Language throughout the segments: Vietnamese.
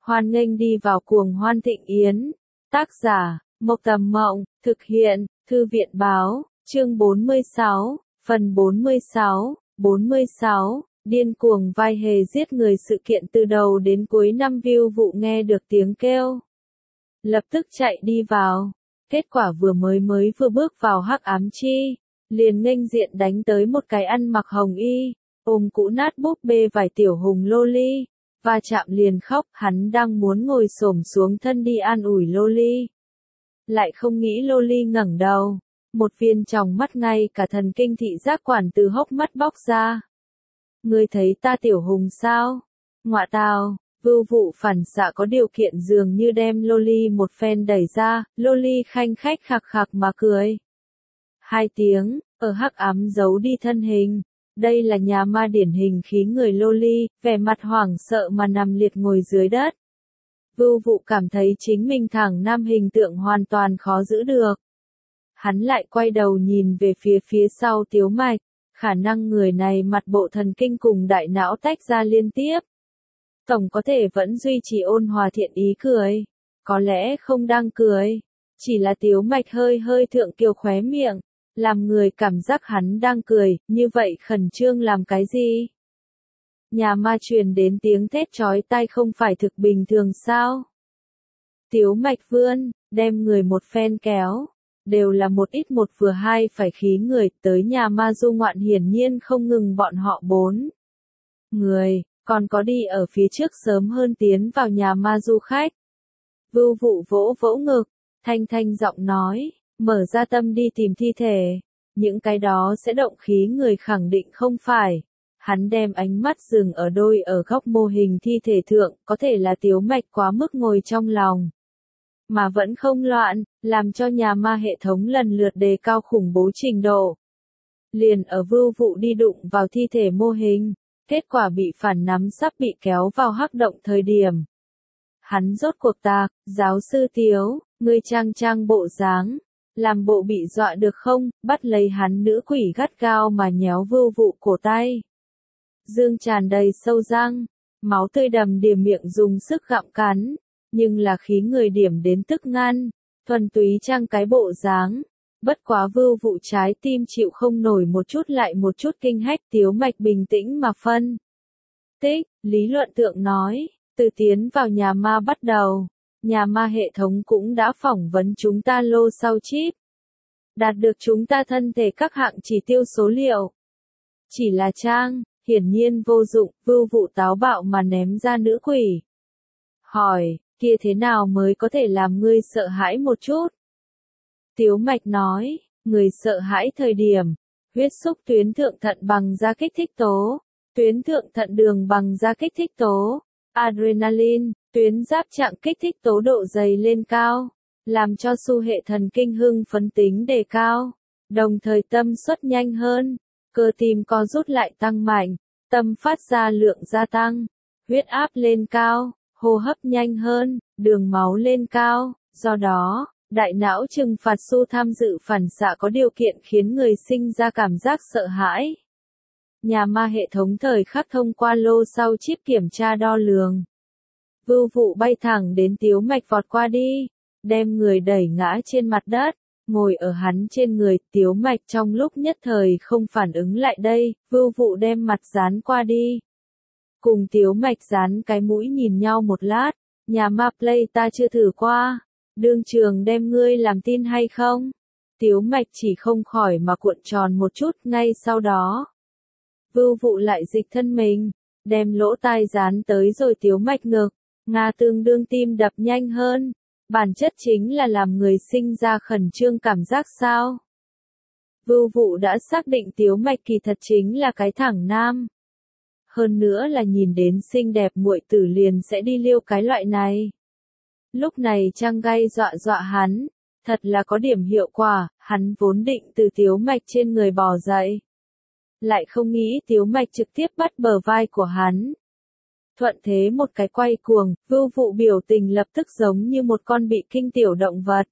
Hoan nghênh đi vào cuồng hoan thịnh yến. Tác giả, Mộc Tầm Mộng, thực hiện, Thư viện báo, chương 46, phần 46, điên cuồng vai hề giết người sự kiện từ đầu đến cuối năm view vụ nghe được tiếng kêu. Lập tức chạy đi vào. Kết quả vừa bước vào hắc ám chi, liền nghênh diện đánh tới một cái ăn mặc hồng y, ôm cũ nát búp bê vải tiểu hùng loli, và chạm liền khóc, hắn đang muốn ngồi xổm xuống thân đi an ủi loli. Lại không nghĩ loli ngẩng đầu, một viên tròng mắt ngay cả thần kinh thị giác quản từ hốc mắt bóc ra. Ngươi thấy ta tiểu hùng sao? Ngọa tào, vưu vụ phản xạ có điều kiện dường như đem loli một phen đẩy ra, loli khanh khách khạc khạc mà cười. 2 tiếng, ở hắc ám giấu đi thân hình. Đây là nhà ma điển hình khí người loli, vẻ mặt hoảng sợ mà nằm liệt ngồi dưới đất. Vưu vụ cảm thấy chính mình thẳng nam hình tượng hoàn toàn khó giữ được. Hắn lại quay đầu nhìn về phía sau Tiếu Mạch, khả năng người này mặt bộ thần kinh cùng đại não tách ra liên tiếp. Tổng có thể vẫn duy trì ôn hòa thiện ý cười, có lẽ không đang cười, chỉ là Tiếu Mạch hơi thượng kiều khóe miệng, làm người cảm giác hắn đang cười, như vậy khẩn trương làm cái gì? Nhà ma truyền đến tiếng thét chói tai không phải thực bình thường sao? Tiếu Mạch vươn, đem người một phen kéo, đều là một ít một vừa hai phải khí người, tới nhà ma du ngoạn hiển nhiên không ngừng bọn họ 4 người, còn có đi ở phía trước sớm hơn tiến vào nhà ma du khách. Vưu vụ vỗ ngực, thanh giọng nói, mở ra tâm đi tìm thi thể, những cái đó sẽ động khí người khẳng định không phải. Hắn đem ánh mắt dừng ở đôi ở góc mô hình thi thể thượng, có thể là Tiếu Mạch quá mức ngồi trong lòng. Mà vẫn không loạn, làm cho nhà ma hệ thống lần lượt đề cao khủng bố trình độ. Liền ở vưu vụ đi đụng vào thi thể mô hình, kết quả bị phản nắm sắp bị kéo vào hắc động thời điểm. Hắn rốt cuộc tạc, giáo sư Tiếu, ngươi trang bộ dáng, làm bộ bị dọa được không, bắt lấy hắn nữ quỷ gắt gao mà nhéo vưu vụ cổ tay. Dương tràn đầy sâu răng, máu tươi đầm đìa miệng dùng sức gặm cắn, nhưng là khí người điểm đến tức ngăn, thuần túy trang cái bộ dáng. Bất quá vưu vụ trái tim chịu không nổi một chút lại một chút kinh hách. Tiếu Mạch bình tĩnh mà phân tích, lý luận tượng nói, từ tiến vào nhà ma bắt đầu, nhà ma hệ thống cũng đã phỏng vấn chúng ta lô sau chip, đạt được chúng ta thân thể các hạng chỉ tiêu số liệu. Chỉ là trang, hiển nhiên vô dụng, vưu vụ táo bạo mà ném ra nữ quỷ. Hỏi, kia thế nào mới có thể làm ngươi sợ hãi một chút? Tiếu Mạch nói, người sợ hãi thời điểm, huyết xúc tuyến thượng thận bằng ra kích thích tố, tuyến thượng thận đường bằng ra kích thích tố, adrenaline, tuyến giáp trạng kích thích tố độ dày lên cao, làm cho xu hệ thần kinh hưng phấn tính đề cao, đồng thời tâm suất nhanh hơn, cơ tim co rút lại tăng mạnh, tâm phát ra lượng gia tăng, huyết áp lên cao, hô hấp nhanh hơn, đường máu lên cao, do đó, đại não trừng phạt xu tham dự phản xạ có điều kiện khiến người sinh ra cảm giác sợ hãi. Nhà ma hệ thống thời khắc thông qua lô sau chip kiểm tra đo lường. Vưu vụ bay thẳng đến Tiếu Mạch vọt qua đi, đem người đẩy ngã trên mặt đất, ngồi ở hắn trên người. Tiếu Mạch trong lúc nhất thời không phản ứng lại đây, vưu vụ đem mặt dán qua đi. Cùng Tiếu Mạch dán cái mũi nhìn nhau một lát, nhà ma play ta chưa thử qua, đương trường đem ngươi làm tin hay không? Tiếu Mạch chỉ không khỏi mà cuộn tròn một chút, ngay sau đó. Vưu vụ lại dịch thân mình, đem lỗ tai dán tới rồi Tiếu Mạch ngực, Nga tương đương tim đập nhanh hơn, bản chất chính là làm người sinh ra khẩn trương cảm giác sao? Vưu vụ đã xác định Tiếu Mạch kỳ thật chính là cái thẳng nam. Hơn nữa là nhìn đến xinh đẹp muội tử liền sẽ đi liêu cái loại này. Lúc này Trang Gay dọa hắn, thật là có điểm hiệu quả, hắn vốn định từ Tiếu Mạch trên người bò dậy. Lại không nghĩ Tiếu Mạch trực tiếp bắt bờ vai của hắn. Thuận thế một cái quay cuồng, vưu vụ biểu tình lập tức giống như một con bị kinh tiểu động vật.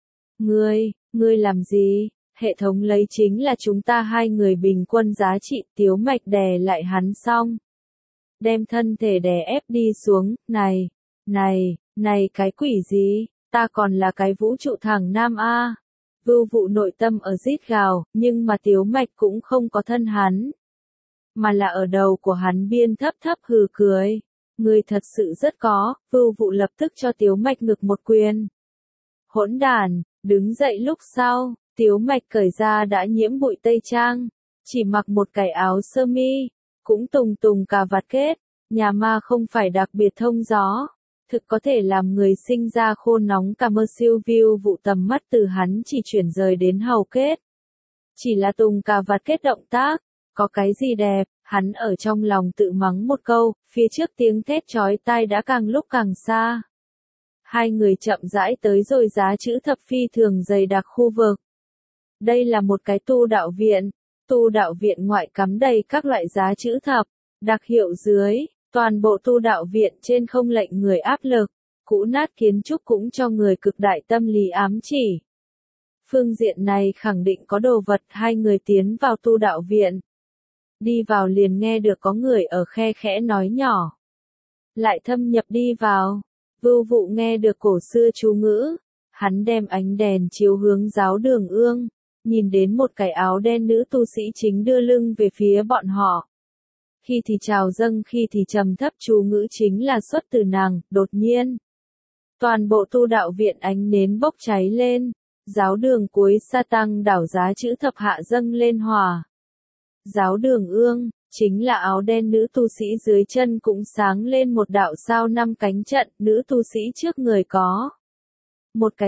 Ngươi làm gì? Hệ thống lấy chính là chúng ta 2 người bình quân giá trị. Tiếu Mạch đè lại hắn xong, đem thân thể đè ép đi xuống, này, Này cái quỷ gì, ta còn là cái vũ trụ thằng nam a. Vưu Vụ nội tâm ở rít gào, nhưng mà Tiếu Mạch cũng không có thân hắn, mà là ở đầu của hắn biên thấp thấp hừ cười. Người thật sự rất có, Vưu Vụ lập tức cho Tiếu Mạch ngực một quyền. Hỗn đản, đứng dậy lúc sau, Tiếu Mạch cởi ra đã nhiễm bụi tây trang, chỉ mặc một cái áo sơ mi, cũng tùng tùng cà vạt kết, nhà ma không phải đặc biệt thông gió, thực có thể làm người sinh ra khô nóng cả mơ siêu view. Vụ tầm mắt từ hắn chỉ chuyển rời đến hầu kết. Chỉ là tùng cà vạt kết động tác, có cái gì đẹp, hắn ở trong lòng tự mắng một câu, phía trước tiếng thét chói tai đã càng lúc càng xa. Hai người chậm rãi tới rồi giá chữ thập phi thường dày đặc khu vực. Đây là một cái tu đạo viện ngoại cắm đầy các loại giá chữ thập, đặc hiệu dưới, toàn bộ tu đạo viện trên không lệnh người áp lực, cũ nát kiến trúc cũng cho người cực đại tâm lý ám chỉ. Phương diện này khẳng định có đồ vật. Hai người tiến vào tu đạo viện. Đi vào liền nghe được có người ở khe khẽ nói nhỏ. Lại thâm nhập đi vào. Vưu Vụ nghe được cổ xưa chú ngữ. Hắn đem ánh đèn chiếu hướng giáo đường ương. Nhìn đến một cái áo đen nữ tu sĩ chính đưa lưng về phía bọn họ. Khi thì chào dâng, khi thì trầm thấp chú ngữ chính là xuất từ nàng. Đột nhiên, toàn bộ tu đạo viện ánh nến bốc cháy lên. Giáo đường cuối sa tăng đảo giá chữ thập hạ dâng lên hỏa. Giáo đường ương, chính là áo đen nữ tu sĩ dưới chân cũng sáng lên một đạo sao năm cánh trận. Nữ tu sĩ trước người có một cái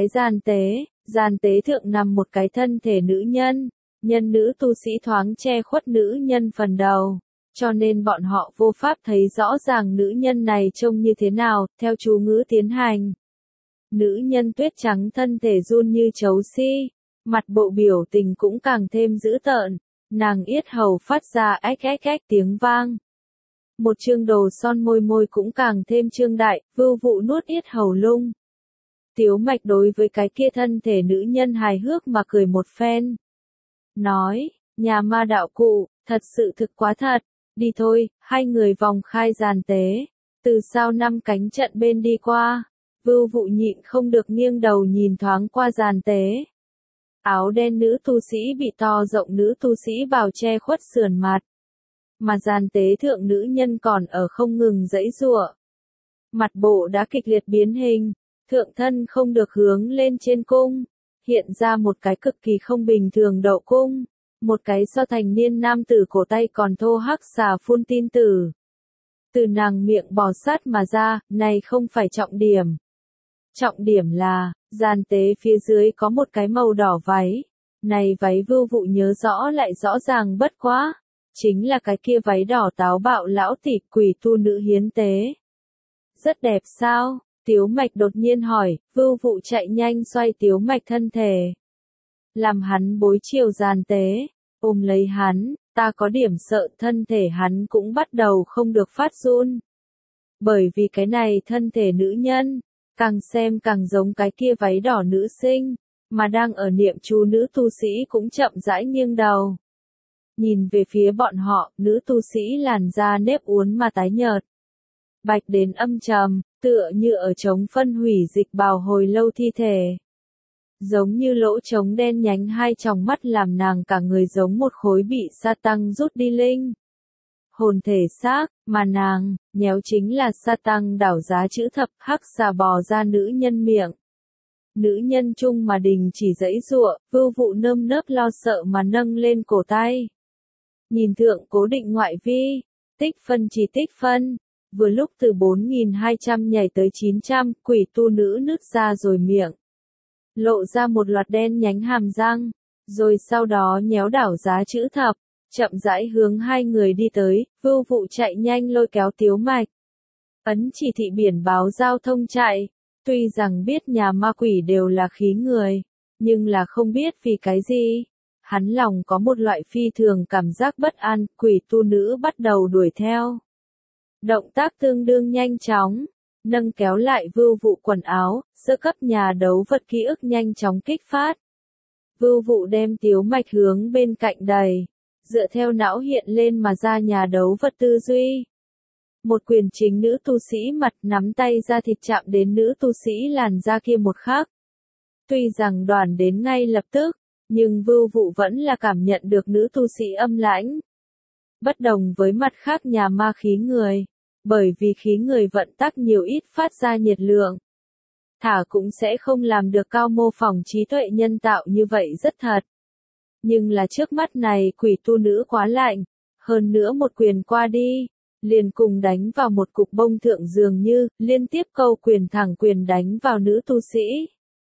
gian tế thượng nằm một cái thân thể nữ nhân. Nữ tu sĩ thoáng che khuất nữ nhân phần đầu, cho nên bọn họ vô pháp thấy rõ ràng nữ nhân này trông như thế nào. Theo chú ngữ tiến hành, nữ nhân tuyết trắng thân thể run như trấu xi, mặt bộ biểu tình cũng càng thêm dữ tợn, nàng yết hầu phát ra ách ách ách tiếng vang. Một trương đồ son môi cũng càng thêm trương đại. Vưu Vụ nuốt yết hầu lung. Tiếu Mạch đối với cái kia thân thể nữ nhân hài hước mà cười một phen. Nói, nhà ma đạo cụ, thật sự thực quá thật, đi thôi. Hai người vòng khai giàn tế, từ sao năm cánh trận bên đi qua. Vưu Vụ nhịn không được nghiêng đầu nhìn thoáng qua giàn tế. Áo đen nữ tu sĩ bị to rộng nữ tu sĩ bào che khuất sườn mặt. Mà giàn tế thượng nữ nhân còn ở không ngừng giãy giụa. Mặt bộ đã kịch liệt biến hình, thượng thân không được hướng lên trên cung, hiện ra một cái cực kỳ không bình thường độ cung, một cái so thành niên nam tử cổ tay còn thô hắc xà phun tin tử. Từ nàng miệng bò sát mà ra, này không phải trọng điểm. Trọng điểm là, giàn tế phía dưới có một cái màu đỏ váy. Này váy Vưu Vụ nhớ rõ lại rõ ràng bất quá. Chính là cái kia váy đỏ táo bạo lão tỷ quỷ tu nữ hiến tế. Rất đẹp sao? Tiếu Mạch đột nhiên hỏi. Vưu Vụ chạy nhanh xoay Tiếu Mạch thân thể, làm hắn bối chiều giàn tế, ôm lấy hắn. Ta có điểm sợ. Thân thể hắn cũng bắt đầu không được phát run. Bởi vì cái này thân thể nữ nhân, càng xem càng giống cái kia váy đỏ nữ sinh, mà đang ở niệm chú. Nữ tu sĩ cũng chậm rãi nghiêng đầu, nhìn về phía bọn họ. Nữ tu sĩ làn da nếp uốn mà tái nhợt, bạch đến âm trầm, tựa như ở trống phân hủy dịch bào hồi lâu thi thể. Giống như lỗ trống đen nhánh hai tròng mắt làm nàng cả người giống một khối bị sa tăng rút đi linh hồn thể xác, mà nàng, nhéo chính là sa tăng đảo giá chữ thập. Hắc xà bò ra nữ nhân miệng. Nữ nhân chung mà đình chỉ giãy giụa. Vưu Vụ nơm nớp lo sợ mà nâng lên cổ tay. Nhìn thượng cố định ngoại vi, tích phân chỉ tích phân. Vừa lúc từ 4.200 nhảy tới 900, quỷ tu nữ nứt ra rồi miệng. Lộ ra một loạt đen nhánh hàm răng, rồi sau đó nhéo đảo giá chữ thập. Chậm rãi hướng hai người đi tới. Vưu Vụ chạy nhanh lôi kéo Tiếu Mạch. Ấn chỉ thị biển báo giao thông chạy. Tuy rằng biết nhà ma quỷ đều là khí người, nhưng là không biết vì cái gì. Hắn lòng có một loại phi thường cảm giác bất an. Quỷ tu nữ bắt đầu đuổi theo. Động tác tương đương nhanh chóng, nâng kéo lại Vưu Vụ quần áo, sơ cấp nhà đấu vật ký ức nhanh chóng kích phát. Vưu Vụ đem Tiếu Mạch hướng bên cạnh đẩy, dựa theo não hiện lên mà ra nhà đấu vật tư duy. Một quyền chính nữ tu sĩ mặt nắm tay ra thịt chạm đến nữ tu sĩ làn da kia một khắc. Tuy rằng đoàn đến ngay lập tức, nhưng Vưu Vụ vẫn là cảm nhận được nữ tu sĩ âm lãnh. Bất đồng với mặt khác nhà ma khí người, bởi vì khí người vận tắc nhiều ít phát ra nhiệt lượng. Thả cũng sẽ không làm được cao mô phỏng trí tuệ nhân tạo như vậy rất thật. Nhưng là trước mắt này quỷ tu nữ quá lạnh, hơn nữa một quyền qua đi, liền cùng đánh vào một cục bông thượng dường như, liên tiếp câu quyền thẳng quyền đánh vào nữ tu sĩ.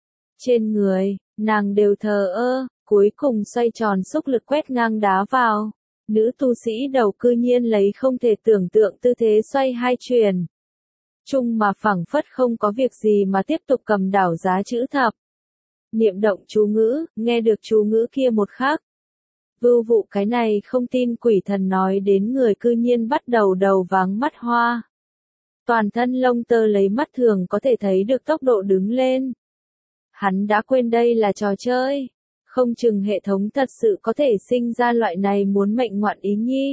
Trên người, nàng đều thờ ơ, cuối cùng xoay tròn xúc lực quét ngang đá vào. Nữ tu sĩ đầu cư nhiên lấy không thể tưởng tượng tư thế xoay hai chuyển. Chung mà phẳng phất không có việc gì mà tiếp tục cầm đảo giá chữ thập. Niệm động chú ngữ, nghe được chú ngữ kia một khắc. Vưu Vụ cái này không tin quỷ thần nói đến người cư nhiên bắt đầu đầu váng mắt hoa. Toàn thân lông tơ lấy mắt thường có thể thấy được tốc độ đứng lên. Hắn đã quên đây là trò chơi. Không chừng hệ thống thật sự có thể sinh ra loại này muốn mệnh ngoạn ý nhi.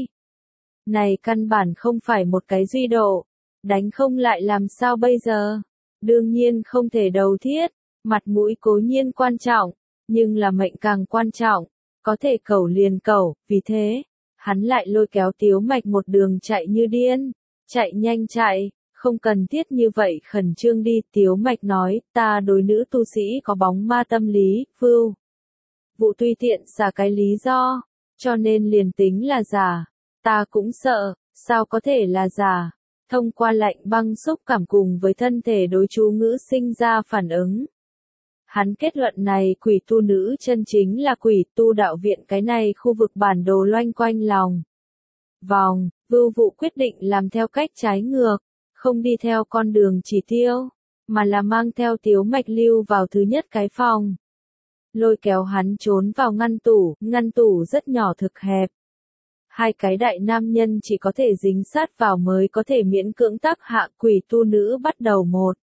Này căn bản không phải một cái duy độ. Đánh không lại làm sao bây giờ? Đương nhiên không thể đầu thiết. Mặt mũi cố nhiên quan trọng. Nhưng là mệnh càng quan trọng. Có thể cẩu liền cẩu. Vì thế, hắn lại lôi kéo Tiếu Mạch một đường chạy như điên. Chạy nhanh chạy. Không cần thiết như vậy khẩn trương đi. Tiếu Mạch nói, ta đối nữ tu sĩ có bóng ma tâm lý, Vưu Vụ tùy tiện xả cái lý do, cho nên liền tính là giả. Ta cũng sợ, sao có thể là giả. Thông qua lạnh băng xúc cảm cùng với thân thể đối chú ngữ sinh ra phản ứng. Hắn kết luận này quỷ tu nữ chân chính là quỷ tu đạo viện cái này khu vực bản đồ loanh quanh lòng. Vòng, Vưu Vụ quyết định làm theo cách trái ngược, không đi theo con đường chỉ tiêu, mà là mang theo Tiếu Mạch lưu vào thứ nhất cái phòng. Lôi kéo hắn trốn vào ngăn tủ rất nhỏ thực hẹp. Hai cái đại nam nhân chỉ có thể dính sát vào mới có thể miễn cưỡng tác hạ quỷ tu nữ bắt đầu một.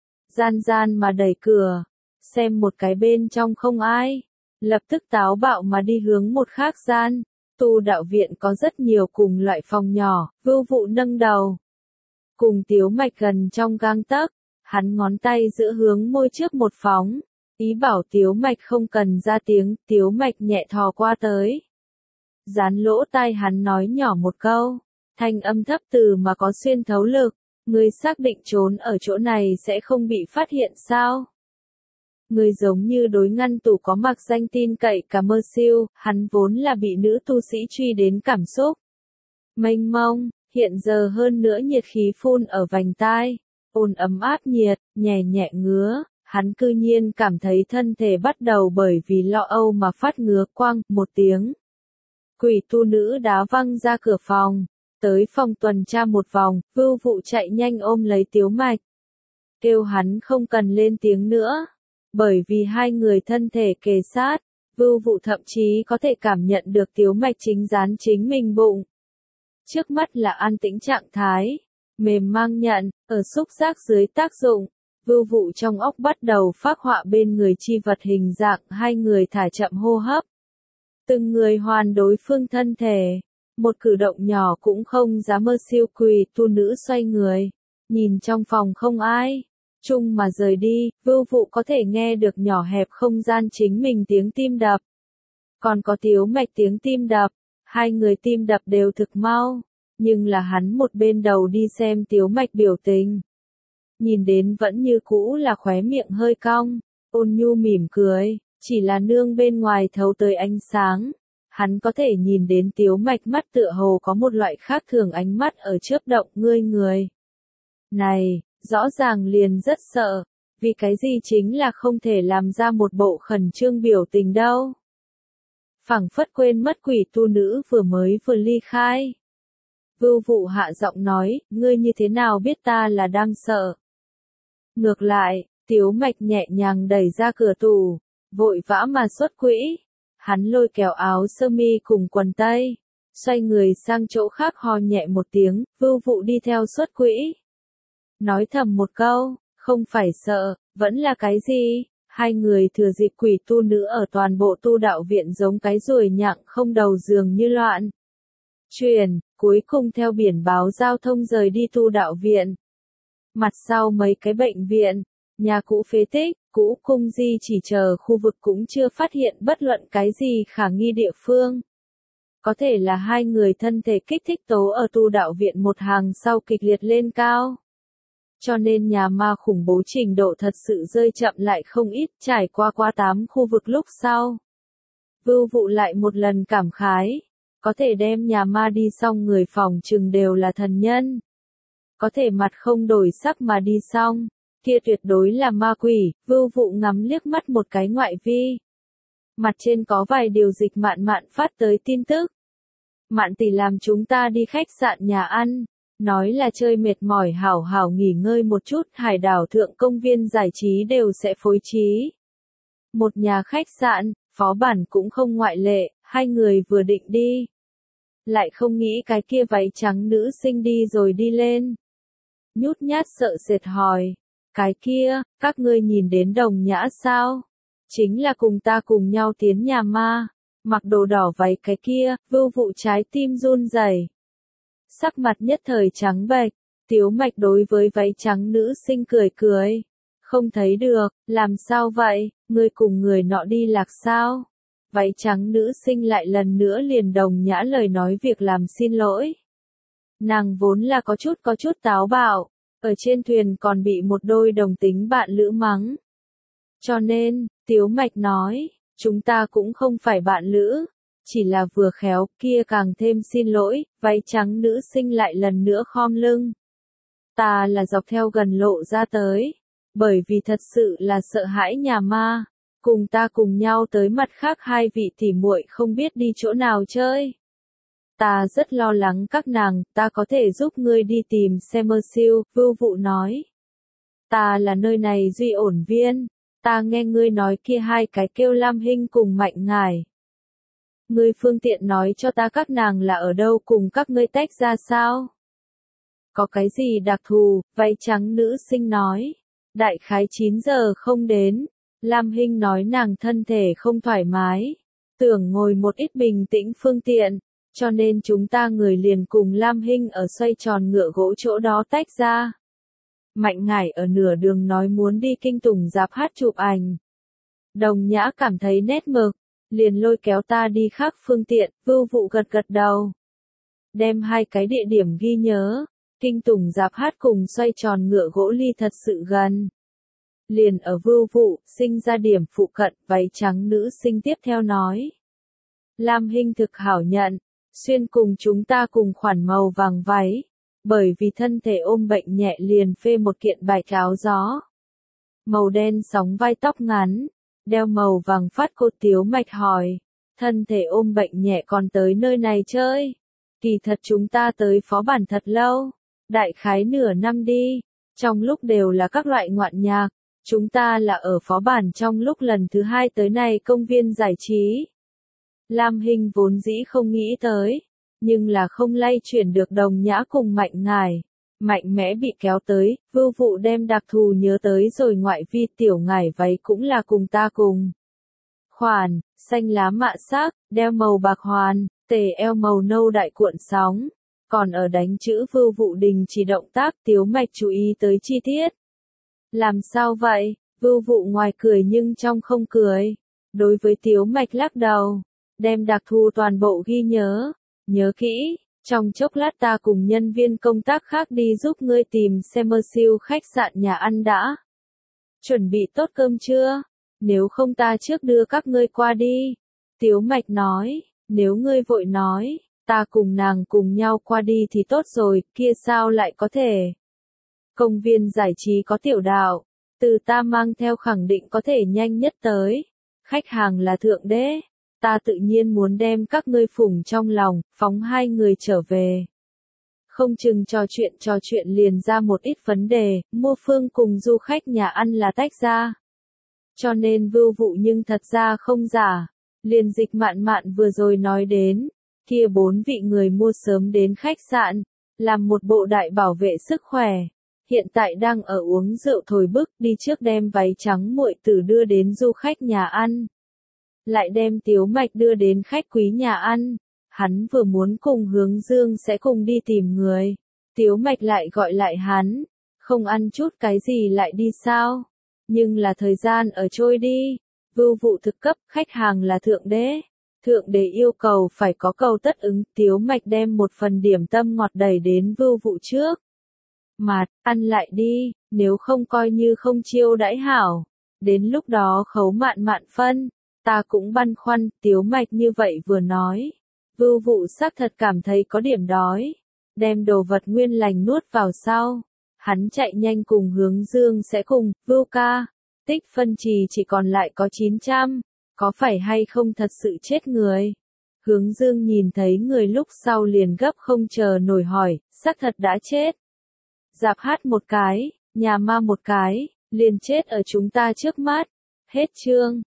Gian mà đẩy cửa, xem một cái bên trong không ai, lập tức táo bạo mà đi hướng một khác gian. Tu đạo viện có rất nhiều cùng loại phòng nhỏ, Vưu Vụ nâng đầu. Cùng Tiếu Mạch gần trong gang tấc, hắn ngón tay giữa hướng môi trước một phóng. Ý bảo Tiếu Mạch không cần ra tiếng, Tiếu Mạch nhẹ thò qua tới. Dán lỗ tai hắn nói nhỏ một câu, thanh âm thấp từ mà có xuyên thấu lực, ngươi xác định trốn ở chỗ này sẽ không bị phát hiện sao? Ngươi giống như đối ngăn tủ có mặc danh tin cậy cả mơ siêu, hắn vốn là bị nữ tu sĩ truy đến cảm xúc. Mênh mông, hiện giờ hơn nữa nhiệt khí phun ở vành tai, ồn ấm áp nhiệt, nhẹ nhẹ ngứa. Hắn cư nhiên cảm thấy thân thể bắt đầu bởi vì lo âu mà phát ngứa quăng, một tiếng. Quỷ tu nữ đá văng ra cửa phòng, tới phòng tuần tra một vòng, Vưu Vụ chạy nhanh ôm lấy Tiếu Mạch. Kêu hắn không cần lên tiếng nữa, bởi vì hai người thân thể kề sát, Vưu Vụ thậm chí có thể cảm nhận được Tiếu Mạch chính dán chính mình bụng. Trước mắt là an tĩnh trạng thái, mềm mang nhận, ở xúc giác dưới tác dụng. Vưu Vụ trong óc bắt đầu phác họa bên người chi vật hình dạng, hai người thả chậm hô hấp. Từng người hoàn đối phương thân thể, một cử động nhỏ cũng không dám mơ siêu. Quỷ tu nữ xoay người, nhìn trong phòng không ai, chung mà rời đi. Vưu Vụ có thể nghe được nhỏ hẹp không gian chính mình tiếng tim đập. Còn có Tiếu Mạch tiếng tim đập, hai người tim đập đều thực mau, nhưng là hắn một bên đầu đi xem Tiếu Mạch biểu tình. Nhìn đến vẫn như cũ là khóe miệng hơi cong, ôn nhu mỉm cười, chỉ là nương bên ngoài thấu tới ánh sáng. Hắn có thể nhìn đến Tiếu Mạch mắt tựa hồ có một loại khác thường ánh mắt ở chớp động. Người này, rõ ràng liền rất sợ, vì cái gì chính là không thể làm ra một bộ khẩn trương biểu tình đâu. Phảng phất quên mất quỷ tu nữ vừa ly khai. Vưu Vụ hạ giọng nói, ngươi như thế nào biết ta là đang sợ? Ngược lại, Tiếu Mạch nhẹ nhàng đẩy ra cửa tủ, vội vã mà xuất quỹ. Hắn lôi kéo áo sơ mi cùng quần tây, xoay người sang chỗ khác ho nhẹ một tiếng, Vưu Vụ đi theo xuất quỹ. Nói thầm một câu, không phải sợ, vẫn là cái gì? Hai người thừa dịp quỷ tu nữ ở toàn bộ tu đạo viện giống cái ruồi nhặng không đầu dường như loạn. Truyền, cuối cùng theo biển báo giao thông rời đi tu đạo viện. Mặt sau mấy cái bệnh viện, nhà cũ phế tích, cũ cung di chỉ chờ khu vực cũng chưa phát hiện bất luận cái gì khả nghi địa phương. Có thể là hai người thân thể kích thích tố ở tu đạo viện một hàng sau kịch liệt lên cao. Cho nên nhà ma khủng bố trình độ thật sự rơi chậm lại không ít, trải qua 8 khu vực lúc sau. Vưu Vụ lại một lần cảm khái, có thể đem nhà ma đi xong người phòng chừng đều là thần nhân. Có thể mặt không đổi sắc mà đi xong, kia tuyệt đối là ma quỷ. Vưu Vụ ngắm liếc mắt một cái ngoại vi. Mặt trên có vài điều dịch Mạn Mạn phát tới tin tức. Mạn tỷ làm chúng ta đi khách sạn nhà ăn, nói là chơi mệt mỏi hảo hảo nghỉ ngơi một chút, hải đảo thượng công viên giải trí đều sẽ phối trí. Một nhà khách sạn, phó bản cũng không ngoại lệ, hai người vừa định đi. Lại không nghĩ cái kia váy trắng nữ sinh đi rồi đi lên. Nhút nhát sợ sệt hỏi, cái kia, các ngươi nhìn đến Đồng Nhã sao? Chính là cùng ta cùng nhau tiến nhà ma, mặc đồ đỏ váy cái kia. Vưu Vụ trái tim run rẩy, sắc mặt nhất thời trắng bệch. Tiếu Mạch đối với váy trắng nữ sinh cười cười, không thấy được, làm sao vậy, ngươi cùng người nọ đi lạc sao? Váy trắng nữ sinh lại lần nữa liền Đồng Nhã lời nói việc làm xin lỗi. Nàng vốn là có chút táo bạo, ở trên thuyền còn bị một đôi đồng tính bạn lữ mắng. Cho nên, Tiếu Mạch nói, chúng ta cũng không phải bạn lữ, chỉ là vừa khéo, kia càng thêm xin lỗi. Váy trắng nữ sinh lại lần nữa khom lưng. Ta là dọc theo gần lộ ra tới, bởi vì thật sự là sợ hãi nhà ma, cùng ta cùng nhau tới mặt khác hai vị tỉ muội không biết đi chỗ nào chơi. Ta rất lo lắng các nàng, ta có thể giúp ngươi đi tìm xem mơ siêu. Vưu Vụ nói, ta là nơi này duy ổn viên, ta nghe ngươi nói kia hai cái kêu Lam Hinh cùng Mạnh Ngải. Ngươi phương tiện nói cho ta các nàng là ở đâu cùng các ngươi tách ra sao? Có cái gì đặc thù? Váy trắng nữ sinh nói, đại khái 9 giờ không đến. Lam Hinh nói nàng thân thể không thoải mái, tưởng ngồi một ít bình tĩnh phương tiện, cho nên chúng ta người liền cùng Lam Hinh ở xoay tròn ngựa gỗ chỗ đó tách ra. Mạnh Ngải ở nửa đường nói muốn đi Kinh Tùng Giáp hát chụp ảnh. Đồng Nhã cảm thấy nét mực, liền lôi kéo ta đi khác phương tiện. Vưu Vụ gật gật đầu, đem hai cái địa điểm ghi nhớ. Kinh Tùng Giáp hát cùng xoay tròn ngựa gỗ ly thật sự gần. Liền ở Vưu Vụ sinh ra điểm phụ cận. Váy trắng nữ sinh tiếp theo nói, Lam Hinh thực hảo nhận, xuyên cùng chúng ta cùng khoản màu vàng váy, bởi vì thân thể ôm bệnh nhẹ liền phê một kiện bạch áo gió. Màu đen sóng vai tóc ngắn, đeo màu vàng phát cột. Tiếu Mạch hỏi, thân thể ôm bệnh nhẹ còn tới nơi này chơi? Kỳ thật chúng ta tới phó bản thật lâu, đại khái nửa năm đi, trong lúc đều là các loại ngoạn nhạc. Chúng ta là ở phó bản trong lúc lần thứ 2 tới này công viên giải trí. Lam Hinh vốn dĩ không nghĩ tới, nhưng là không lay chuyển được Đồng Nhã cùng Mạnh Ngải, mạnh mẽ bị kéo tới. Vưu Vụ đem đặc thù nhớ tới rồi. Ngoại vi tiểu Ngải váy cũng là cùng ta cùng khoản, xanh lá mạ sắc, đeo màu bạc hoàn, tề eo màu nâu đại cuộn sóng. Còn ở đánh chữ Vưu Vụ đình chỉ động tác. Tiếu Mạch chú ý tới chi tiết. Làm sao vậy? Vưu Vụ ngoài cười nhưng trong không cười. Đối với Tiếu Mạch lắc đầu, đem đặc thù toàn bộ ghi nhớ. Nhớ kỹ, trong chốc lát ta cùng nhân viên công tác khác đi giúp ngươi tìm xem mơ siêu khách sạn nhà ăn đã. Chuẩn bị tốt cơm chưa? Nếu không ta trước đưa các ngươi qua đi. Tiếu Mạch nói, nếu ngươi vội nói, ta cùng nàng cùng nhau qua đi thì tốt rồi, kia sao lại có thể? Công viên giải trí có tiểu đạo, từ ta mang theo khẳng định có thể nhanh nhất tới. Khách hàng là thượng đế, ta tự nhiên muốn đem các ngươi phủng trong lòng, phóng hai người trở về. Không chừng trò chuyện liền ra một ít vấn đề. Mua phương cùng du khách nhà ăn là tách ra. Cho nên Vưu Vụ nhưng thật ra không giả. Liền dịch Mạn Mạn vừa rồi nói đến, kia 4 vị người mua sớm đến khách sạn, làm một bộ đại bảo vệ sức khỏe. Hiện tại đang ở uống rượu thổi bức, đi trước đem váy trắng muội tử đưa đến du khách nhà ăn. Lại đem Tiếu Mạch đưa đến khách quý nhà ăn. hắn vừa muốn cùng Hướng Dương sẽ cùng đi tìm người. Tiếu Mạch lại gọi lại hắn, không ăn chút cái gì lại đi sao? Nhưng là thời gian ở trôi đi, vưu vụ thực cấp, khách hàng là thượng đế. Thượng đế yêu cầu phải có cầu tất ứng, Tiếu Mạch đem một phần điểm tâm ngọt đẩy đến vưu vụ trước. Mạt, ăn lại đi, nếu không coi như không chiêu đãi hảo. Đến lúc đó khấu mạn mạn phân, ta cũng băn khoăn, Tiếu Mạch như vậy vừa nói. Vưu vụ xác thật cảm thấy có điểm đói, đem đồ vật nguyên lành nuốt vào sau. Hắn chạy nhanh cùng Hướng Dương sẽ cùng, Vưu ca, tích phân trì chỉ còn lại có 900, có phải hay không thật sự chết người? Hướng Dương nhìn thấy người lúc sau liền gấp không chờ nổi hỏi, xác thật đã chết. Giạp hát một cái, nhà ma một cái, liền chết ở chúng ta trước mắt. Hết chương.